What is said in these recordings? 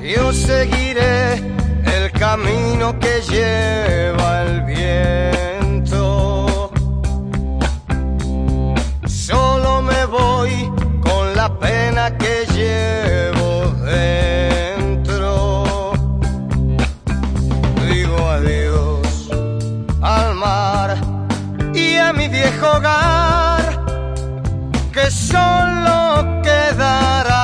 yo seguiré el camino que lleva el viento. Solo me voy con la pena que llevo dentro. Digo adiós al mar y a mi viejo hogar, que solo quedará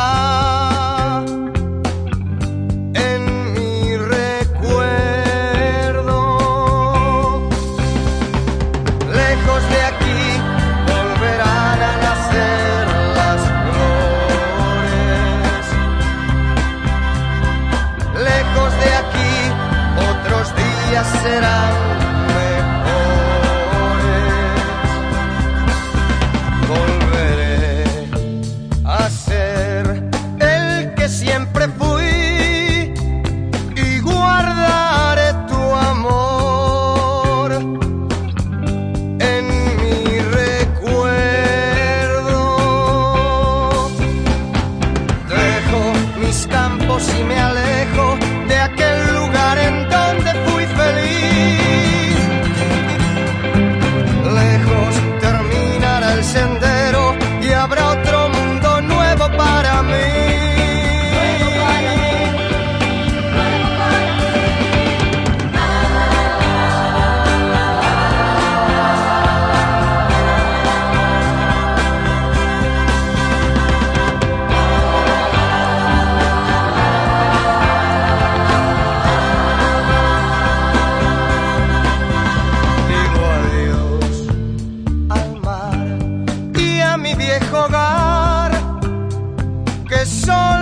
en mi recuerdo. Lejos de aquí volverán a nacer las flores. Lejos de aquí otros días serán siempre fui y guardaré tu amor en mi recuerdo. Dejo mis campos y me alejo de aquel lugar en donde fui feliz. Lejos terminará el sendero y habrá otro mundo nuevo para mí. Hogar, que soy